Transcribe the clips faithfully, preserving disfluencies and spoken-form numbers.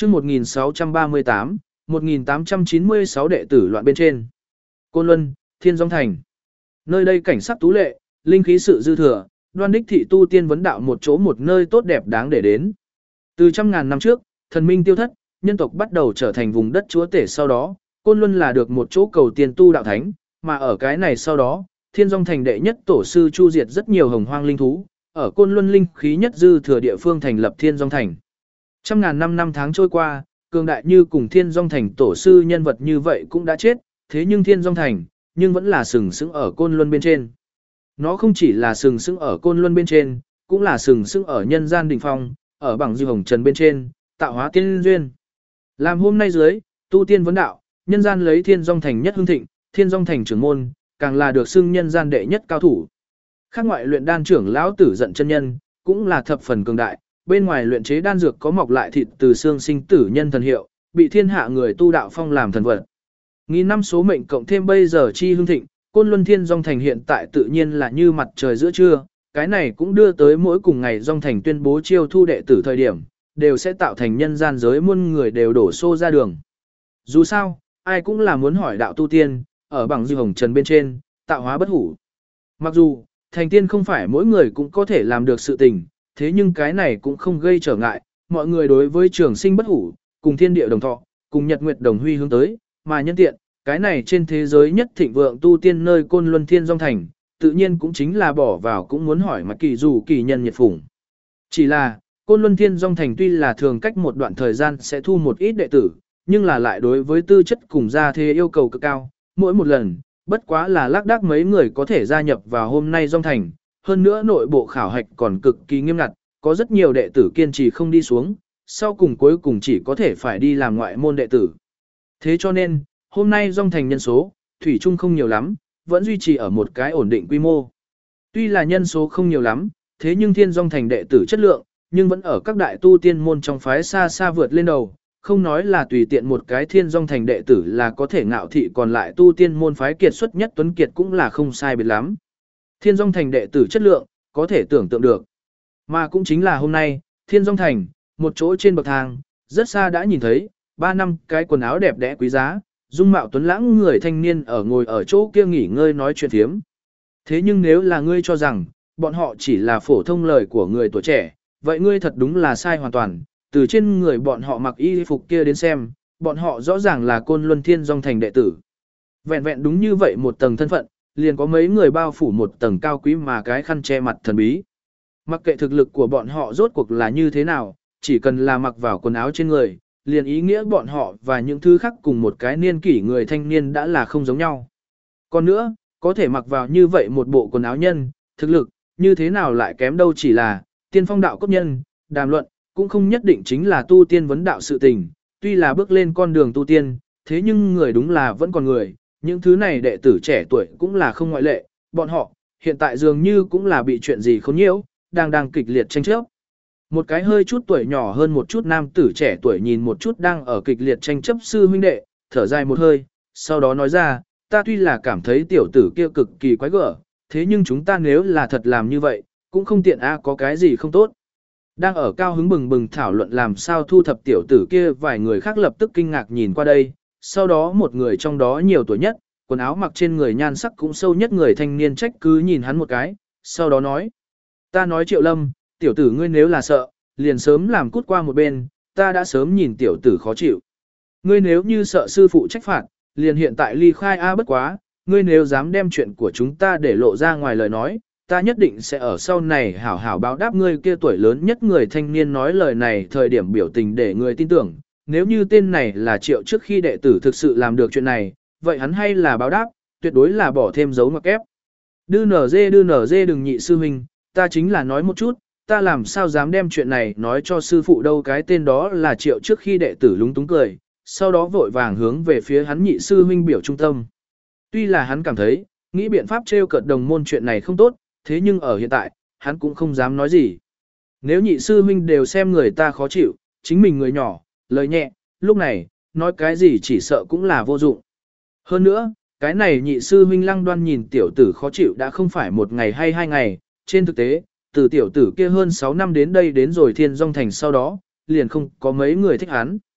chương một nghìn sáu trăm ba mươi tám, một nghìn tám trăm chín mươi sáu đệ tử loạn bên trên. Côn Luân, Thiên Dung Thành. Nơi đây cảnh sắc tú lệ, linh khí sự dư thừa, đoan đích thị tu tiên vấn đạo một chỗ một nơi tốt đẹp đáng để đến. Từ trăm ngàn năm trước, thần minh tiêu thất, nhân tộc bắt đầu trở thành vùng đất chúa tể sau đó, Côn Luân là được một chỗ cầu tiền tu đạo thánh, mà ở cái này sau đó, Thiên Dung Thành đệ nhất tổ sư chu diệt rất nhiều hồng hoang linh thú, ở Côn Luân linh khí nhất dư thừa địa phương thành lập Thiên Dung Thành. Trăm ngàn năm năm tháng trôi qua, cường đại như cùng Thiên Dung Thành tổ sư nhân vật như vậy cũng đã chết, thế nhưng Thiên Dung Thành, nhưng vẫn là sừng sững ở Côn Luân bên trên. Nó không chỉ là sừng sững ở Côn Luân bên trên, cũng là sừng sững ở nhân gian đỉnh phong, ở bằng dư hồng trần bên trên, tạo hóa tiên duyên. Làm hôm nay dưới, tu tiên vấn đạo, nhân gian lấy Thiên Dung Thành nhất hưng thịnh, Thiên Dung Thành trưởng môn, càng là được xưng nhân gian đệ nhất cao thủ. Khác ngoại luyện đan trưởng lão Tử Giận chân nhân, cũng là thập phần cường đại, bên ngoài luyện chế đan dược có mọc lại thịt từ xương sinh tử nhân thần hiệu, bị thiên hạ người tu đạo phong làm thần vật. Nghìn năm số mệnh cộng thêm bây giờ chi hưng thịnh, Côn Luân Thiên Dung Thành hiện tại tự nhiên là như mặt trời giữa trưa, cái này cũng đưa tới mỗi cùng ngày Dung Thành tuyên bố chiêu thu đệ tử thời điểm, đều sẽ tạo thành nhân gian giới muôn người đều đổ xô ra đường. Dù sao, ai cũng là muốn hỏi đạo tu tiên, ở bằng dư hồng trần bên trên, tạo hóa bất hủ. Mặc dù, thành tiên không phải mỗi người cũng có thể làm được sự tình, thế nhưng cái này cũng không gây trở ngại, mọi người đối với trường sinh bất hủ, cùng thiên địa đồng thọ, cùng nhật nguyệt đồng huy hướng tới, mà nhân tiện, cái này trên thế giới nhất thịnh vượng tu tiên nơi Côn Luân Thiên Dung Thành, tự nhiên cũng chính là bỏ vào cũng muốn hỏi mà kỳ dù kỳ nhân nhiệt phủng. Chỉ là, Côn Luân Thiên Dung Thành tuy là thường cách một đoạn thời gian sẽ thu một ít đệ tử, nhưng là lại đối với tư chất cùng gia thế yêu cầu cực cao, mỗi một lần, bất quá là lác đác mấy người có thể gia nhập vào hôm nay Dung Thành, hơn nữa nội bộ khảo hạch còn cực kỳ nghiêm ngặt, có rất nhiều đệ tử kiên trì không đi xuống, sau cùng cuối cùng chỉ có thể phải đi làm ngoại môn đệ tử. Thế cho nên, hôm nay Dung Thành nhân số, thủy chung không nhiều lắm, vẫn duy trì ở một cái ổn định quy mô. Tuy là nhân số không nhiều lắm, thế nhưng Thiên Dung Thành đệ tử chất lượng, nhưng vẫn ở các đại tu tiên môn trong phái xa xa vượt lên đầu, không nói là tùy tiện một cái Thiên Dung Thành đệ tử là có thể ngạo thị, còn lại tu tiên môn phái kiệt xuất nhất tuấn kiệt cũng là không sai biệt lắm. Thiên Dung Thành đệ tử chất lượng, có thể tưởng tượng được. Mà cũng chính là hôm nay, Thiên Dung Thành, một chỗ trên bậc thang, rất xa đã nhìn thấy, ba năm cái quần áo đẹp đẽ quý giá, dung mạo tuấn lãng người thanh niên ở ngồi ở chỗ kia nghỉ ngơi nói chuyện thiếm. Thế nhưng nếu là ngươi cho rằng, bọn họ chỉ là phổ thông lời của người tuổi trẻ, vậy ngươi thật đúng là sai hoàn toàn, từ trên người bọn họ mặc y phục kia đến xem, bọn họ rõ ràng là Côn Luân Thiên Dung Thành đệ tử. Vẹn vẹn đúng như vậy một tầng thân phận, liền có mấy người bao phủ một tầng cao quý mà cái khăn che mặt thần bí. Mặc kệ thực lực của bọn họ rốt cuộc là như thế nào, chỉ cần là mặc vào quần áo trên người, liền ý nghĩa bọn họ và những thứ khác cùng một cái niên kỷ người thanh niên đã là không giống nhau. Còn nữa, có thể mặc vào như vậy một bộ quần áo nhân, thực lực, như thế nào lại kém đâu, chỉ là tiên phong đạo cấp nhân, đàm luận, cũng không nhất định chính là tu tiên vấn đạo sự tình, tuy là bước lên con đường tu tiên, thế nhưng người đúng là vẫn còn người, những thứ này đệ tử trẻ tuổi cũng là không ngoại lệ, bọn họ, hiện tại dường như cũng là bị chuyện gì không nhiễu, đang đang kịch liệt tranh chấp. Một cái hơi chút tuổi nhỏ hơn một chút nam tử trẻ tuổi nhìn một chút đang ở kịch liệt tranh chấp sư huynh đệ, thở dài một hơi, sau đó nói ra, ta tuy là cảm thấy tiểu tử kia cực kỳ quái gở, thế nhưng chúng ta nếu là thật làm như vậy, cũng không tiện a có cái gì không tốt. Đang ở cao hứng bừng bừng thảo luận làm sao thu thập tiểu tử kia, vài người khác lập tức kinh ngạc nhìn qua đây, sau đó một người trong đó nhiều tuổi nhất, quần áo mặc trên người nhan sắc cũng sâu nhất người thanh niên trách cứ nhìn hắn một cái, sau đó nói, ta nói Triệu Lâm, tiểu tử ngươi nếu là sợ, liền sớm làm cút qua một bên, ta đã sớm nhìn tiểu tử khó chịu. Ngươi nếu như sợ sư phụ trách phạt, liền hiện tại ly khai a bất quá, ngươi nếu dám đem chuyện của chúng ta để lộ ra ngoài lời nói, ta nhất định sẽ ở sau này hảo hảo báo đáp ngươi. Kia tuổi lớn nhất người thanh niên nói lời này thời điểm biểu tình để người tin tưởng, nếu như tên này là Triệu trước khi đệ tử thực sự làm được chuyện này, vậy hắn hay là báo đáp, tuyệt đối là bỏ thêm dấu ngoặc kép. Đư nở dê đư nở dê đừng nhị sư huynh, ta chính là nói một chút, ta làm sao dám đem chuyện này nói cho sư phụ đâu. Cái tên đó là Triệu trước khi đệ tử lúng túng cười, sau đó vội vàng hướng về phía hắn nhị sư huynh biểu trung tâm. Tuy là hắn cảm thấy, nghĩ biện pháp trêu cợt đồng môn chuyện này không tốt, thế nhưng ở hiện tại, hắn cũng không dám nói gì. Nếu nhị sư huynh đều xem người ta khó chịu, chính mình người nhỏ, lời nhẹ, lúc này, nói cái gì chỉ sợ cũng là vô dụng. Hơn nữa, cái này nhị sư huynh Lăng Đoan nhìn tiểu tử khó chịu đã không phải một ngày hay hai ngày, trên thực tế, từ tiểu tử kia hơn sáu năm đến đây đến rồi Thiên Dung Thành sau đó, liền không có mấy người thích hắn.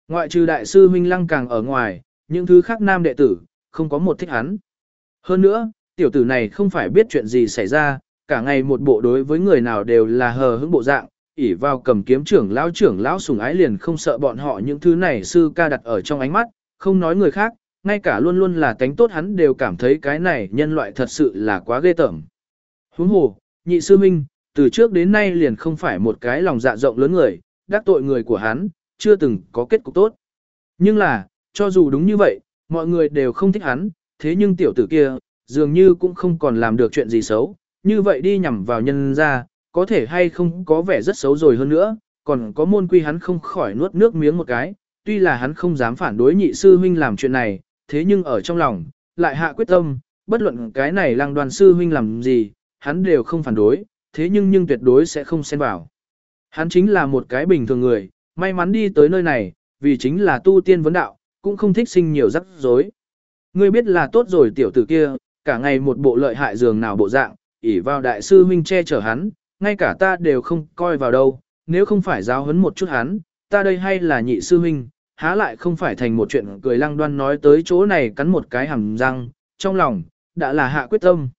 Ngoại trừ đại sư huynh Lăng Càng ở ngoài, những thứ khác nam đệ tử, không có một thích hắn. Hơn nữa, tiểu tử này không phải biết chuyện gì xảy ra, cả ngày một bộ đối với người nào đều là hờ hững bộ dạng, ỉ vào cầm kiếm trưởng lão trưởng lão sủng ái liền không sợ bọn họ những thứ này sư ca đặt ở trong ánh mắt, không nói người khác, ngay cả luôn luôn là tánh tốt hắn đều cảm thấy cái này nhân loại thật sự là quá ghê tởm. Huống hồ, nhị sư huynh, từ trước đến nay liền không phải một cái lòng dạ rộng lớn người, đắc tội người của hắn, chưa từng có kết cục tốt. Nhưng là, cho dù đúng như vậy, mọi người đều không thích hắn, thế nhưng tiểu tử kia, dường như cũng không còn làm được chuyện gì xấu, như vậy đi nhằm vào nhân ra, có thể hay không có vẻ rất xấu rồi hơn nữa, còn có môn quy hắn không khỏi nuốt nước miếng một cái, tuy là hắn không dám phản đối nhị sư huynh làm chuyện này, thế nhưng ở trong lòng, lại hạ quyết tâm, bất luận cái này lăng đoàn sư huynh làm gì, hắn đều không phản đối, thế nhưng nhưng tuyệt đối sẽ không xen vào. Hắn chính là một cái bình thường người, may mắn đi tới nơi này, vì chính là tu tiên vấn đạo, cũng không thích sinh nhiều rắc rối. Ngươi biết là tốt rồi tiểu tử kia, cả ngày một bộ lợi hại giường nào bộ dạng, ỷ vào đại sư huynh che chở hắn, ngay cả ta đều không coi vào đâu, nếu không phải giáo huấn một chút hắn, ta đây hay là nhị sư huynh, há lại không phải thành một chuyện cười. Lăng Đoan nói tới chỗ này cắn một cái hàm răng, trong lòng, đã là hạ quyết tâm.